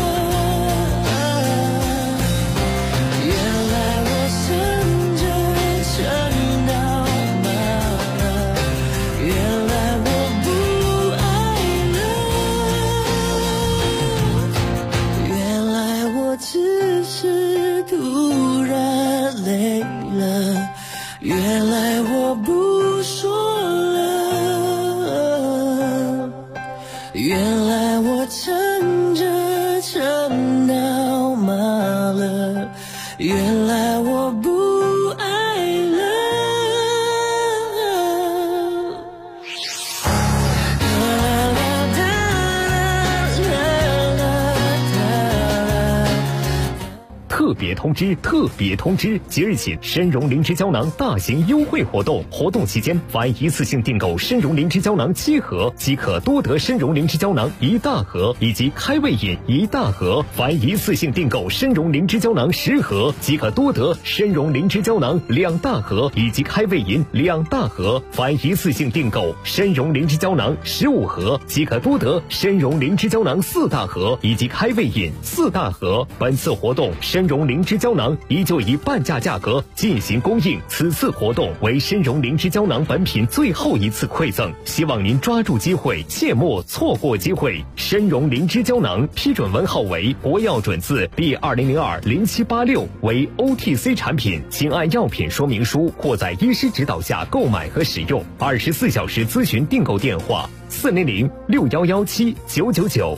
了，原来我撑着撑到麻了，原来我不爱了，原来我只是突然累了，原来我不说了，原来我撑着撑到麻了，原来我不爱了。 特别通知！特别通知！即日起，参茸灵芝胶囊大型优惠活动，活动期间，凡一次性订购参茸灵芝胶囊7盒，即可多得参茸灵芝胶囊1大盒以及开胃饮1大盒；凡一次性订购参茸灵芝胶囊10盒，即可多得参茸灵芝胶囊2大盒以及开胃饮2大盒；凡一次性订购参茸灵芝胶囊15盒，即可多得参茸灵芝胶囊4大盒以及开胃饮4大盒。本次活动参茸灵芝胶囊依旧以半价价格进行供应，此次活动为参茸灵芝胶囊本品最后一次馈赠，希望您抓住机会，切莫错过机会。参茸灵芝胶囊批准文号为国药准字 B20020786，为 OTC 产品，请按药品说明书或在医师指导下购买和使用。24小时咨询订购电话4006117999400611799。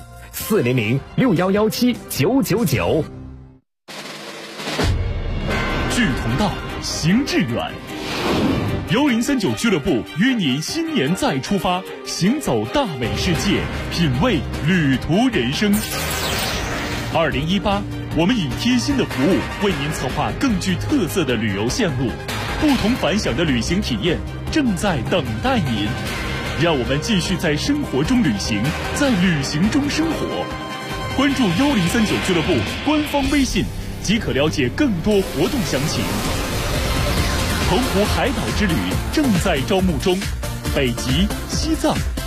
志同道，行志远。1039俱乐部约您新年再出发，行走大美世界，品味旅途人生。2018，我们以贴心的服务为您策划更具特色的旅游线路，不同凡响的旅行体验正在等待您。让我们继续在生活中旅行，在旅行中生活。关注1039俱乐部官方微信，即可了解更多活动详情。澎湖海岛之旅正在招募中，北极、西藏、